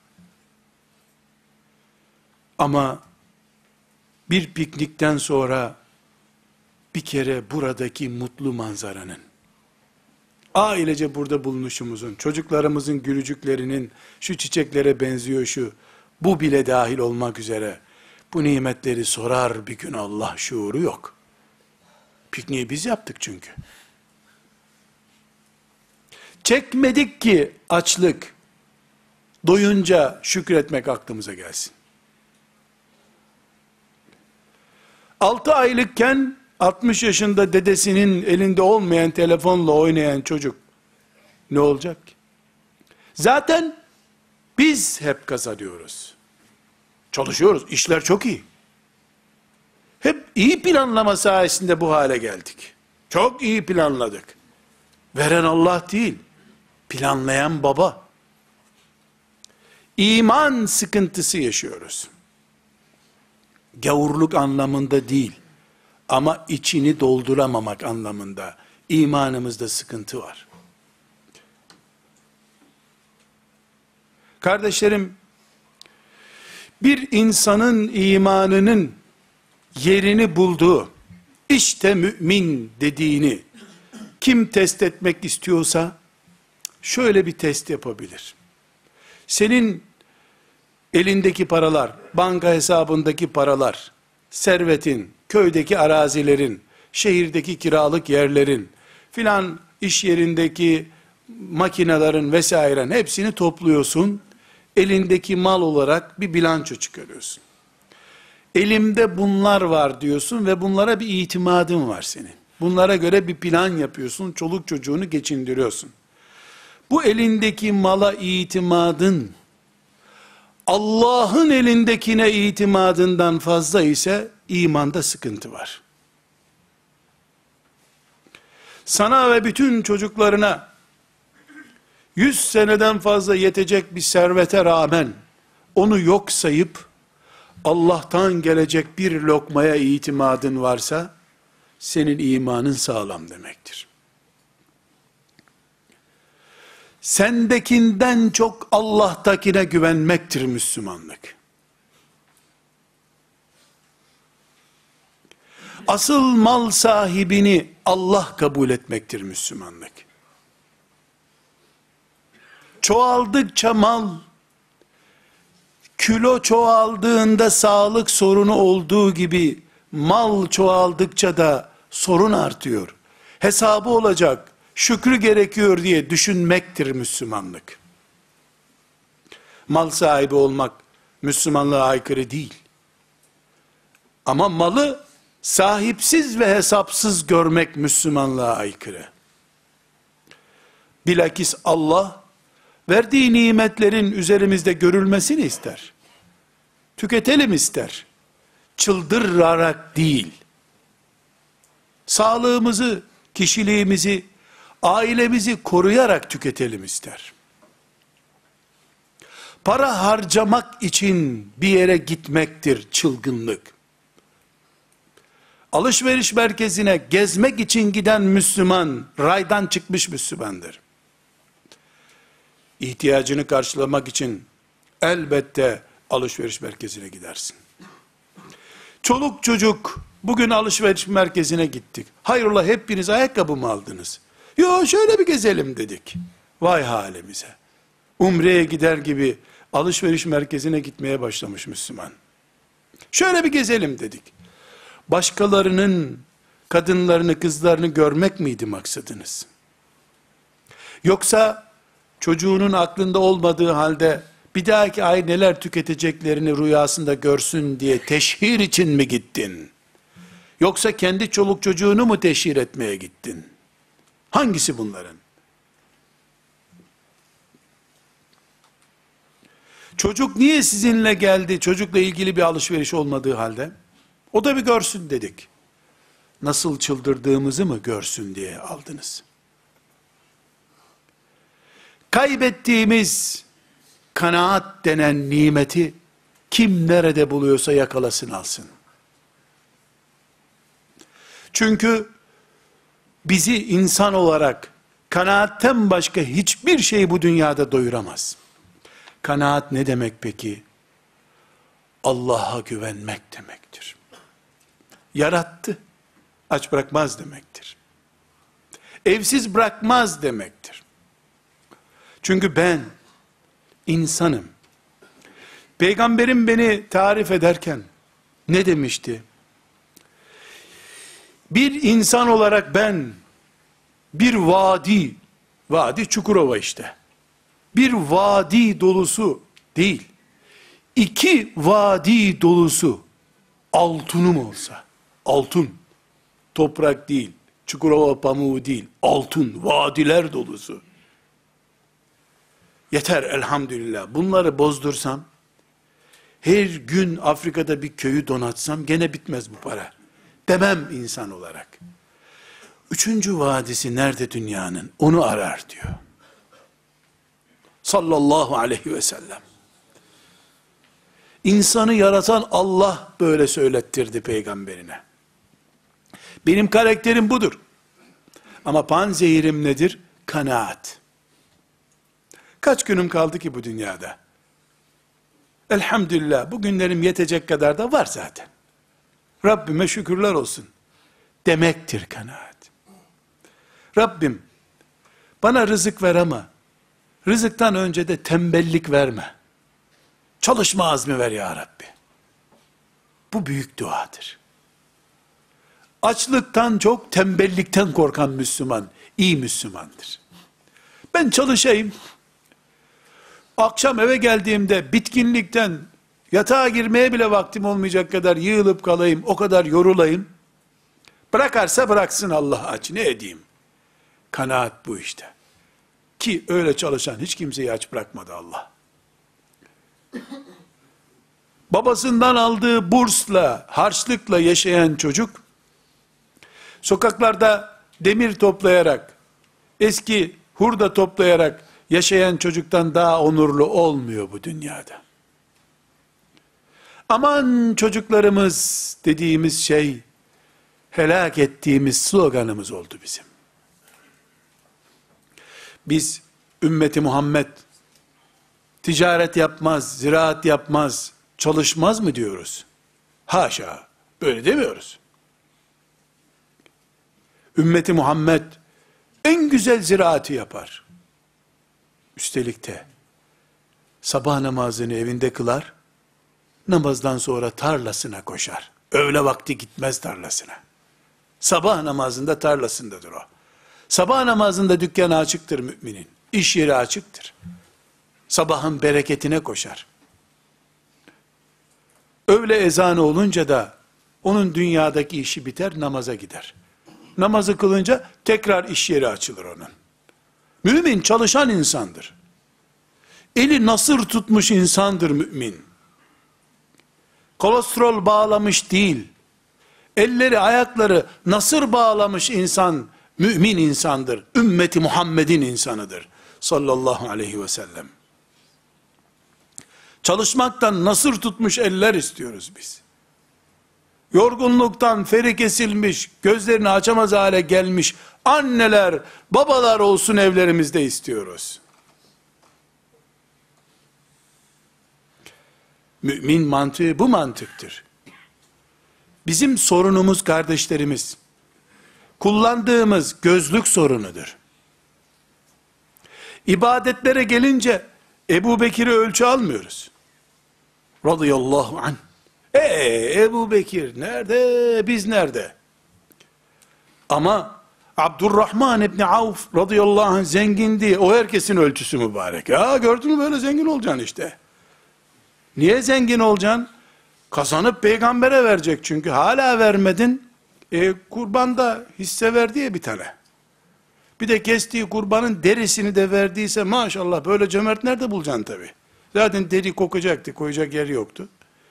Ama bir piknikten sonra bir kere buradaki mutlu manzaranın, ailece burada bulunuşumuzun, çocuklarımızın gülücüklerinin, şu çiçeklere benziyor şu, bu bile dahil olmak üzere, bu nimetleri sorar bir gün Allah şuuru yok. Pikniği biz yaptık çünkü. Çekmedik ki açlık, doyunca şükretmek aklımıza gelsin. 6 aylıkken 60 yaşında dedesinin elinde olmayan telefonla oynayan çocuk ne olacak ki? Zaten biz hep kazanıyoruz. Çalışıyoruz, işler çok iyi. Hep iyi planlama sayesinde bu hale geldik. Çok iyi planladık. Veren Allah değil, planlayan baba. İman sıkıntısı yaşıyoruz. Gavurluk anlamında değil, ama içini dolduramamak anlamında imanımızda sıkıntı var. Kardeşlerim, bir insanın imanının yerini bulduğu, işte mümin dediğini kim test etmek istiyorsa şöyle bir test yapabilir. Senin elindeki paralar, banka hesabındaki paralar, servetin, köydeki arazilerin, şehirdeki kiralık yerlerin, filan iş yerindeki makinelerin vesairenin hepsini topluyorsun. Elindeki mal olarak bir bilanço çıkarıyorsun. Elimde bunlar var diyorsun ve bunlara bir itimadın var senin. Bunlara göre bir plan yapıyorsun, çoluk çocuğunu geçindiriyorsun. Bu elindeki mala itimadın, Allah'ın elindekine itimadından fazla ise imanda sıkıntı var. Sana ve bütün çocuklarına 100 seneden fazla yetecek bir servete rağmen onu yok sayıp Allah'tan gelecek bir lokmaya itimadın varsa senin imanın sağlam demektir. Sendekinden çok Allah'takine güvenmektir Müslümanlık. Asıl mal sahibini Allah kabul etmektir Müslümanlık. Çoğaldıkça mal, kilo çoğaldığında sağlık sorunu olduğu gibi, mal çoğaldıkça da sorun artıyor. Hesabı olacak, şükrü gerekiyor diye düşünmektir Müslümanlık. Mal sahibi olmak Müslümanlığa aykırı değil. Ama malı sahipsiz ve hesapsız görmek Müslümanlığa aykırı. Bilakis Allah, verdiği nimetlerin üzerimizde görülmesini ister. Tüketelim ister. Çıldırarak değil. Sağlığımızı, kişiliğimizi, ailemizi koruyarak tüketelim ister. Para harcamak için bir yere gitmektir çılgınlık. Alışveriş merkezine gezmek için giden Müslüman, raydan çıkmış Müslümandır. İhtiyacını karşılamak için elbette alışveriş merkezine gidersin. Çoluk çocuk, bugün alışveriş merkezine gittik. Hayrola hepiniz ayakkabı mı aldınız? Yo, şöyle bir gezelim dedik. Vay halimize. Umre'ye gider gibi alışveriş merkezine gitmeye başlamış Müslüman. Şöyle bir gezelim dedik. Başkalarının kadınlarını, kızlarını görmek miydi maksadınız? Yoksa çocuğunun aklında olmadığı halde bir dahaki ay neler tüketeceklerini rüyasında görsün diye teşhir için mi gittin? Yoksa kendi çoluk çocuğunu mu teşhir etmeye gittin? Hangisi bunların? Çocuk niye sizinle geldi? Çocukla ilgili bir alışveriş olmadığı halde. O da bir görsün dedik. Nasıl çıldırdığımızı mı görsün diye aldınız? Kaybettiğimiz kanaat denen nimeti kim nerede buluyorsa yakalasın alsın. Çünkü bizi insan olarak kanaatten başka hiçbir şey bu dünyada doyuramaz. Kanaat ne demek peki? Allah'a güvenmek demektir. Yarattı, aç bırakmaz demektir. Evsiz bırakmaz demektir. Çünkü ben insanım. Peygamberim beni tarif ederken ne demişti? Bir insan olarak ben bir vadi Çukurova işte. Bir vadi dolusu değil, 2 vadi dolusu altınım olsa, altın, toprak değil, Çukurova pamuğu değil, altın, vadiler dolusu. Yeter elhamdülillah. Bunları bozdursam, her gün Afrika'da bir köyü donatsam gene bitmez bu para. Demem insan olarak. 3. vadisi nerede dünyanın? Onu arar diyor. Sallallahu aleyhi ve sellem. İnsanı yaratan Allah böyle söylettirdi peygamberine. Benim karakterim budur. Ama panzehirim nedir? Kanaat. Kaç günüm kaldı ki bu dünyada? Elhamdülillah bugünlerim yetecek kadar da var zaten. Rabbime şükürler olsun demektir kanaat. Rabbim bana rızık ver ama rızıktan önce de tembellik verme. Çalışma azmi ver ya Rabbi. Bu büyük duadır. Açlıktan çok tembellikten korkan Müslüman, iyi Müslümandır. Ben çalışayım. Akşam eve geldiğimde bitkinlikten yatağa girmeye bile vaktim olmayacak kadar yığılıp kalayım, o kadar yorulayım. Bırakarsa bıraksın Allah aç, ne edeyim? Kanaat bu işte. Ki öyle çalışan hiç kimseyi aç bırakmadı Allah. Babasından aldığı bursla, harçlıkla yaşayan çocuk, sokaklarda demir toplayarak, eski hurda toplayarak yaşayan çocuktan daha onurlu olmuyor bu dünyada. Aman çocuklarımız dediğimiz şey, helak ettiğimiz sloganımız oldu bizim. Biz ümmeti Muhammed ticaret yapmaz, ziraat yapmaz, çalışmaz mı diyoruz? Haşa, böyle demiyoruz. Ümmeti Muhammed en güzel ziraatı yapar. Üstelik de sabah namazını evinde kılar, namazdan sonra tarlasına koşar. Öğle vakti gitmez tarlasına. Sabah namazında tarlasındadır o. Sabah namazında dükkanı açıktır müminin. İş yeri açıktır. Sabahın bereketine koşar. Öğle ezanı olunca da onun dünyadaki işi biter, namaza gider. Namazı kılınca tekrar iş yeri açılır onun. Mümin çalışan insandır. Eli nasır tutmuş insandır mümin. Kolesterol bağlamış değil. Elleri ayakları nasır bağlamış insan, mümin insandır. Ümmeti Muhammed'in insanıdır. Sallallahu aleyhi ve sellem. Çalışmaktan nasır tutmuş eller istiyoruz biz. Yorgunluktan feri kesilmiş, gözlerini açamaz hale gelmiş anneler, babalar olsun evlerimizde istiyoruz. Mümin mantığı bu mantıktır. Bizim sorunumuz kardeşlerimiz, kullandığımız gözlük sorunudur. İbadetlere gelince Ebu Bekir'i ölçü almıyoruz. Radıyallahu anh. Ebu Bekir nerede, biz nerede? Ama Abdurrahman İbni Avf radıyallahu anh zengindi. O herkesin ölçüsü mübarek. Ya gördün mü, böyle zengin olacaksın işte. Niye zengin olacaksın? Kazanıp peygambere verecek çünkü. Hala vermedin. Kurbanda hisse verdi ya bir tane. Bir de kestiği kurbanın derisini de verdiyse maşallah, böyle cömert nerede bulacaksın tabi. Zaten deri kokacaktı, koyacak yer yoktu.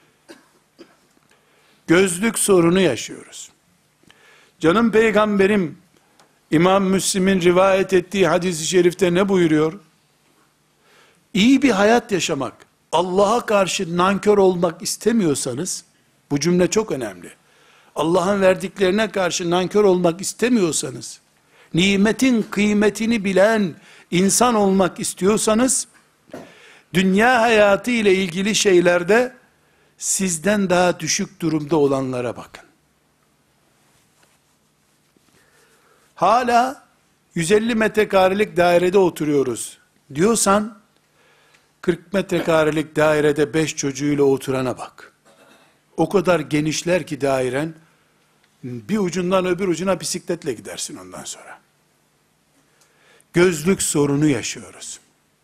Gözlük sorunu yaşıyoruz. Canım peygamberim İmam Müslim'in rivayet ettiği hadis-i şerifte ne buyuruyor? İyi bir hayat yaşamak, Allah'a karşı nankör olmak istemiyorsanız, bu cümle çok önemli. Allah'ın verdiklerine karşı nankör olmak istemiyorsanız, nimetin kıymetini bilen insan olmak istiyorsanız, dünya hayatı ile ilgili şeylerde sizden daha düşük durumda olanlara bakın. Hala 150 metrekarelik dairede oturuyoruz diyorsan, 40 metrekarelik dairede 5 çocuğuyla oturana bak. O kadar genişler ki dairen, bir ucundan öbür ucuna bisikletle gidersin ondan sonra. Gözlük sorunu yaşıyoruz.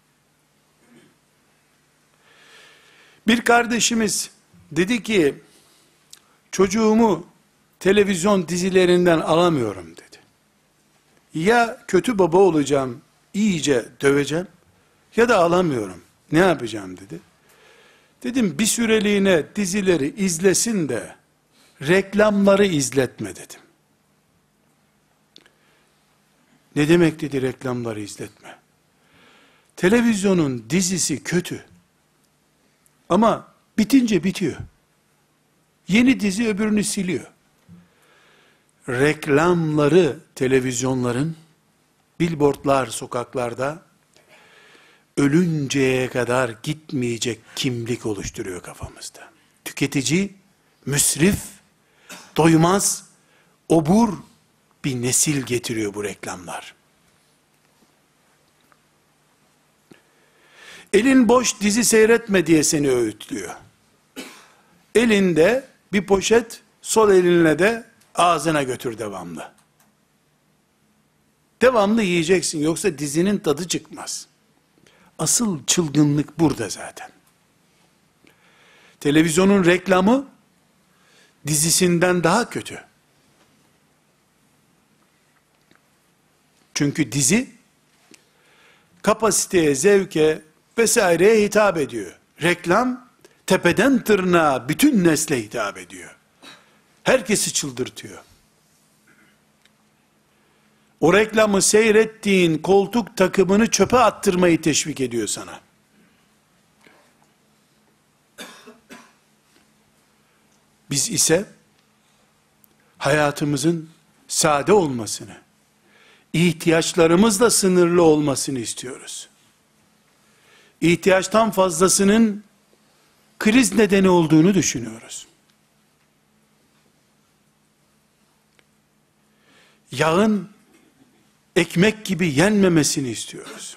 Bir kardeşimiz dedi ki, çocuğumu televizyon dizilerinden alamıyorum dedi. Ya kötü baba olacağım, iyice döveceğim, ya da alamıyorum. Ne yapacağım dedi. Dedim, bir süreliğine dizileri izlesin de reklamları izletme dedim. Ne demek dedi reklamları izletme? Televizyonun dizisi kötü. Ama bitince bitiyor. Yeni dizi öbürünü siliyor. Reklamları televizyonların, billboardlar sokaklarda, ölünceye kadar gitmeyecek kimlik oluşturuyor kafamızda. Tüketici, müsrif, doymaz, obur bir nesil getiriyor bu reklamlar. Elin boş, dizi seyretme diye seni öğütlüyor. Elinde bir poşet, sol elinle de ağzına götür devamlı. Devamlı yiyeceksin, yoksa dizinin tadı çıkmaz. Asıl çılgınlık burada zaten. Televizyonun reklamı dizisinden daha kötü. Çünkü dizi kapasiteye, zevke vesaireye hitap ediyor. Reklam tepeden tırnağa bütün nesle hitap ediyor. Herkesi çıldırtıyor. o reklamı seyrettiğin koltuk takımını çöpe attırmayı teşvik ediyor sana. Biz ise hayatımızın sade olmasını, ihtiyaçlarımızla sınırlı olmasını istiyoruz. İhtiyaçtan fazlasının kriz nedeni olduğunu düşünüyoruz. Yağın ekmek gibi yenmemesini istiyoruz.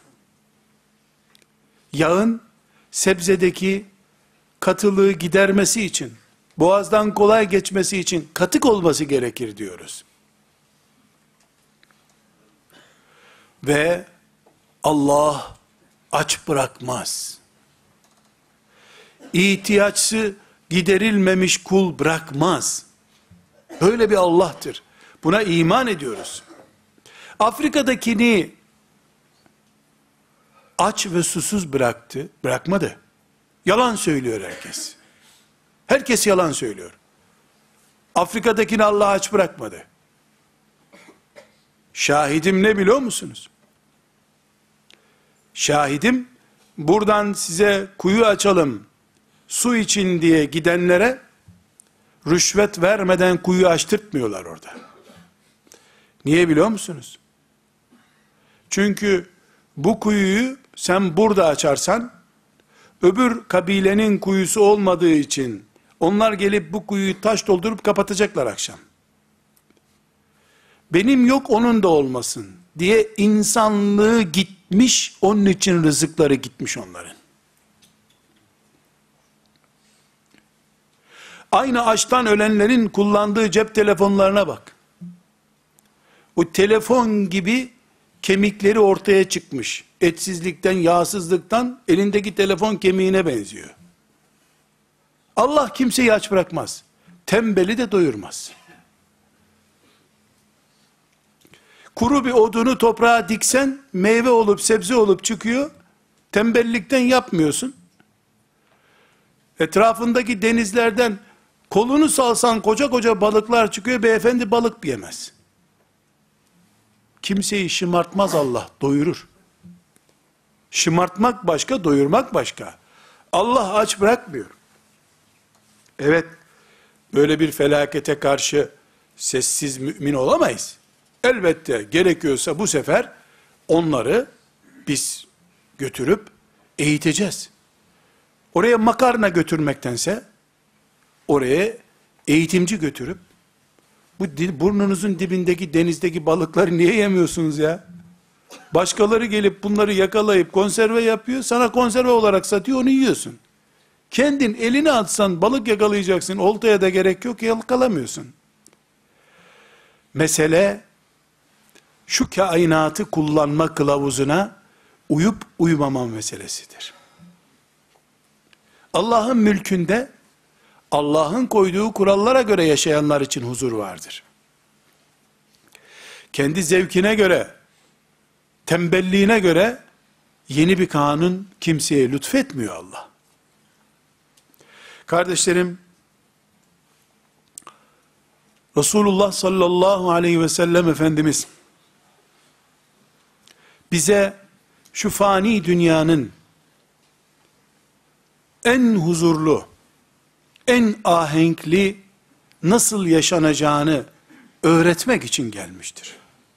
Yağın sebzedeki katılığı gidermesi için, boğazdan kolay geçmesi için katık olması gerekir diyoruz. Ve Allah aç bırakmaz. İhtiyaçsı giderilmemiş kul bırakmaz. Böyle bir Allah'tır. Buna iman ediyoruz. Afrika'dakini aç ve susuz bırakmadı. Yalan söylüyor herkes. Herkes yalan söylüyor. Afrika'dakini Allah aç bırakmadı. Şahidim ne biliyor musunuz? Şahidim, buradan size kuyu açalım, su için diye gidenlere, rüşvet vermeden kuyu açtırtmıyorlar orada. Niye biliyor musunuz? Çünkü bu kuyuyu sen burada açarsan, öbür kabilenin kuyusu olmadığı için, onlar gelip bu kuyuyu taş doldurup kapatacaklar akşam. Benim yok onun da olmasın diye insanlığı gitmiş, onun için rızıkları gitmiş onların. Aynı açtan ölenlerin kullandığı cep telefonlarına bak. O telefon gibi kemikleri ortaya çıkmış. Etsizlikten, yağsızlıktan elindeki telefon kemiğine benziyor. Allah kimseyi aç bırakmaz. Tembeli de doyurmaz. Kuru bir odunu toprağa diksen, meyve olup sebze olup çıkıyor. Tembellikten yapmıyorsun. Etrafındaki denizlerden kolunu salsan koca koca balıklar çıkıyor, beyefendi balık yemez. Kimseyi şımartmaz Allah, doyurur. Şımartmak başka, doyurmak başka. Allah aç bırakmıyor. Evet, böyle bir felakete karşı sessiz mümin olamayız. Elbette gerekiyorsa bu sefer onları biz götürüp eğiteceğiz. Oraya makarna götürmektense oraya eğitimci götürüp bu burnunuzun dibindeki denizdeki balıkları niye yemiyorsunuz ya? Başkaları gelip bunları yakalayıp konserve yapıyor, sana konserve olarak satıyor, onu yiyorsun. Kendin elini atsan balık yakalayacaksın, oltaya da gerek yok, yakalamıyorsun. Mesele şu kainatı kullanma kılavuzuna uyup uymama meselesidir. Allah'ın mülkünde Allah'ın koyduğu kurallara göre yaşayanlar için huzur vardır. Kendi zevkine göre, tembelliğine göre yeni bir kanun kimseye lütfetmiyor Allah. Kardeşlerim, Resulullah sallallahu aleyhi ve sellem Efendimiz bize şu fani dünyanın en huzurlu, en ahenkli nasıl yaşanacağını öğretmek için gelmiştir.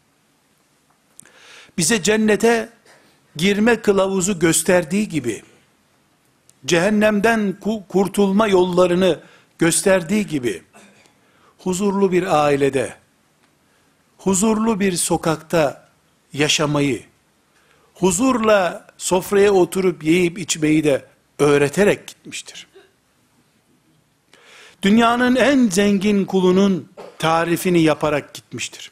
Bize cennete girme kılavuzu gösterdiği gibi, cehennemden kurtulma yollarını gösterdiği gibi, huzurlu bir ailede, huzurlu bir sokakta yaşamayı, huzurla sofraya oturup yiyip içmeyi de öğreterek gitmiştir. Dünyanın en zengin kulunun tarifini yaparak gitmiştir.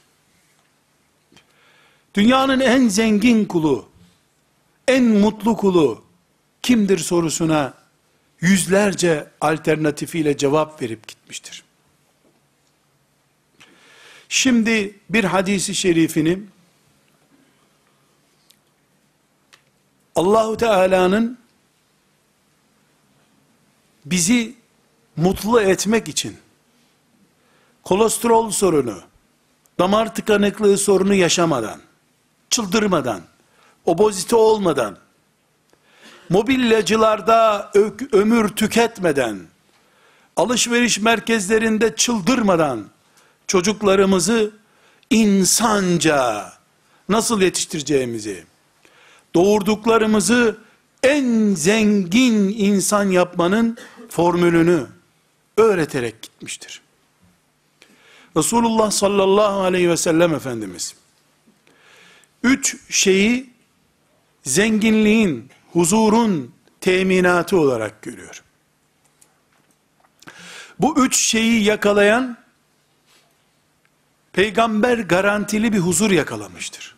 Dünyanın en zengin kulu, en mutlu kulu kimdir sorusuna yüzlerce alternatifiyle cevap verip gitmiştir. Şimdi bir hadisi şerifini Allahu Teala'nın bizi mutlu etmek için kolesterol sorunu, damar tıkanıklığı sorunu yaşamadan, çıldırmadan, obezite olmadan, mobilyacılarda ömür tüketmeden, alışveriş merkezlerinde çıldırmadan, çocuklarımızı insanca nasıl yetiştireceğimizi, doğurduklarımızı en zengin insan yapmanın formülünü öğreterek gitmiştir. Resulullah sallallahu aleyhi ve sellem Efendimiz, 3 şeyi zenginliğin, huzurun teminatı olarak görüyor. Bu 3 şeyi yakalayan, peygamber garantili bir huzur yakalamıştır.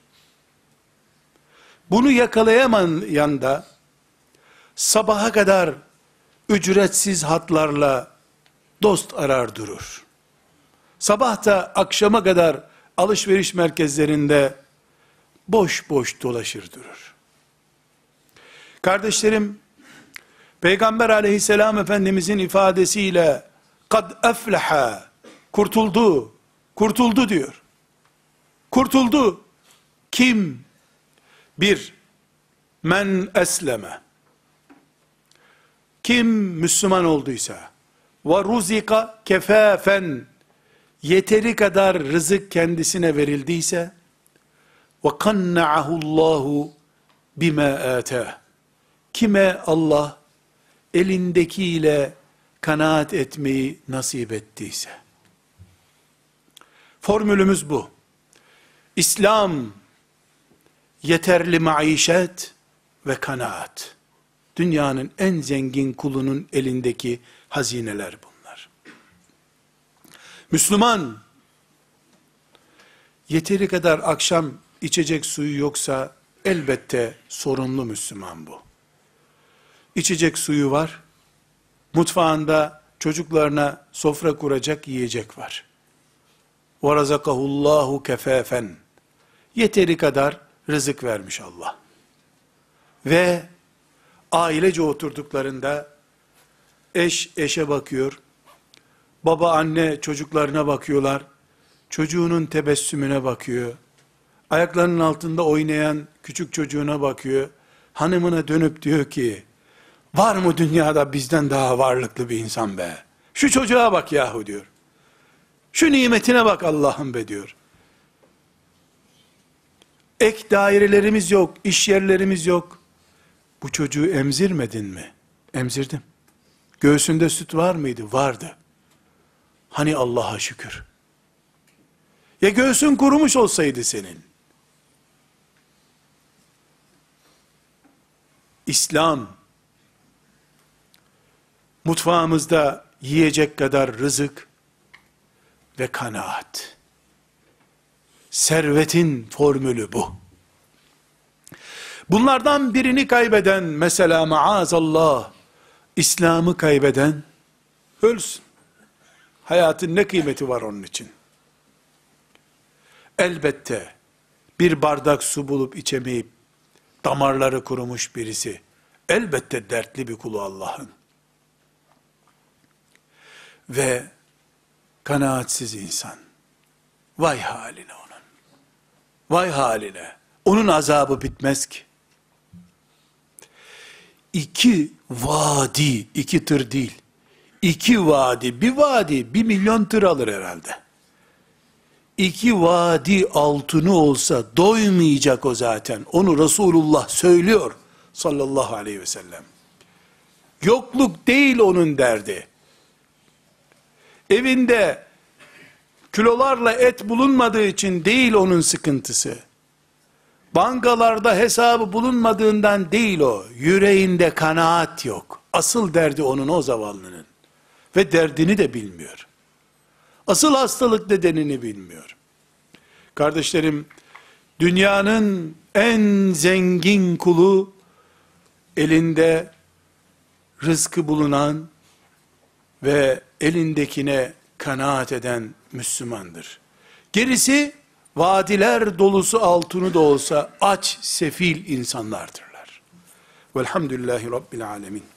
Bunu yakalayamayan da, sabaha kadar ücretsiz hatlarla dost arar durur. Sabah da akşama kadar alışveriş merkezlerinde boş boş dolaşır durur. Kardeşlerim, Peygamber aleyhisselam Efendimizin ifadesiyle kad efleha, kurtuldu, kurtuldu diyor. Kurtuldu. Kim? Bir, men esleme. Kim Müslüman olduysa, ve ruzika kefafen, yeteri kadar rızık kendisine verildiyse, ve kanna'ahullahu bima atah. Kime Allah elindekiyle kanaat etmeyi nasip ettiyse. Formülümüz bu. İslam, yeterli maişet ve kanaat. Dünyanın en zengin kulunun elindeki hazineler bunlar. Müslüman, yeteri kadar akşam içecek suyu yoksa, elbette sorunlu Müslüman bu. İçecek suyu var, mutfağında çocuklarına sofra kuracak yiyecek var. وَرَزَقَهُ اللّٰهُ كَفَافًا. Yeteri kadar rızık vermiş Allah. Ve ailece oturduklarında, eş eşe bakıyor, baba anne çocuklarına bakıyorlar, çocuğunun tebessümüne bakıyor, ayaklarının altında oynayan küçük çocuğuna bakıyor, hanımına dönüp diyor ki, var mı dünyada bizden daha varlıklı bir insan be? Şu çocuğa bak yahu diyor. Şu nimetine bak Allah'ım be diyor. Ek dairelerimiz yok, iş yerlerimiz yok. Bu çocuğu emzirmedin mi? Emzirdim. Göğsünde süt var mıydı? Vardı. Hani Allah'a şükür. Ya göğsün kurumuş olsaydı senin? İslam, mutfağımızda yiyecek kadar rızık ve kanaat. Servetin formülü bu. Bunlardan birini kaybeden, mesela maazallah, İslam'ı kaybeden, ölsün. Hayatın ne kıymeti var onun için? Elbette, bir bardak su bulup içemeyip, damarları kurumuş birisi, elbette dertli bir kulu Allah'ın. Ve kanaatsiz insan, vay haline onun. Vay haline. Onun azabı bitmez ki. 2 vadi, 2 tır değil. 2 vadi, bir vadi 1 milyon tır alır herhalde. 2 vadi altını olsa doymayacak o zaten. Onu Resulullah söylüyor sallallahu aleyhi ve sellem. Yokluk değil onun derdi. Evinde kilolarla et bulunmadığı için değil onun sıkıntısı. Bankalarda hesabı bulunmadığından değil o. Yüreğinde kanaat yok. Asıl derdi onun o zavallının. Ve derdini de bilmiyor. Asıl hastalık nedenini bilmiyor. Kardeşlerim, dünyanın en zengin kulu, elinde rızkı bulunan ve elindekine kanaat eden Müslümandır. Gerisi, vadiler dolusu altını da olsa aç, sefil insanlardırlar. Velhamdülillahi Rabbil alemin.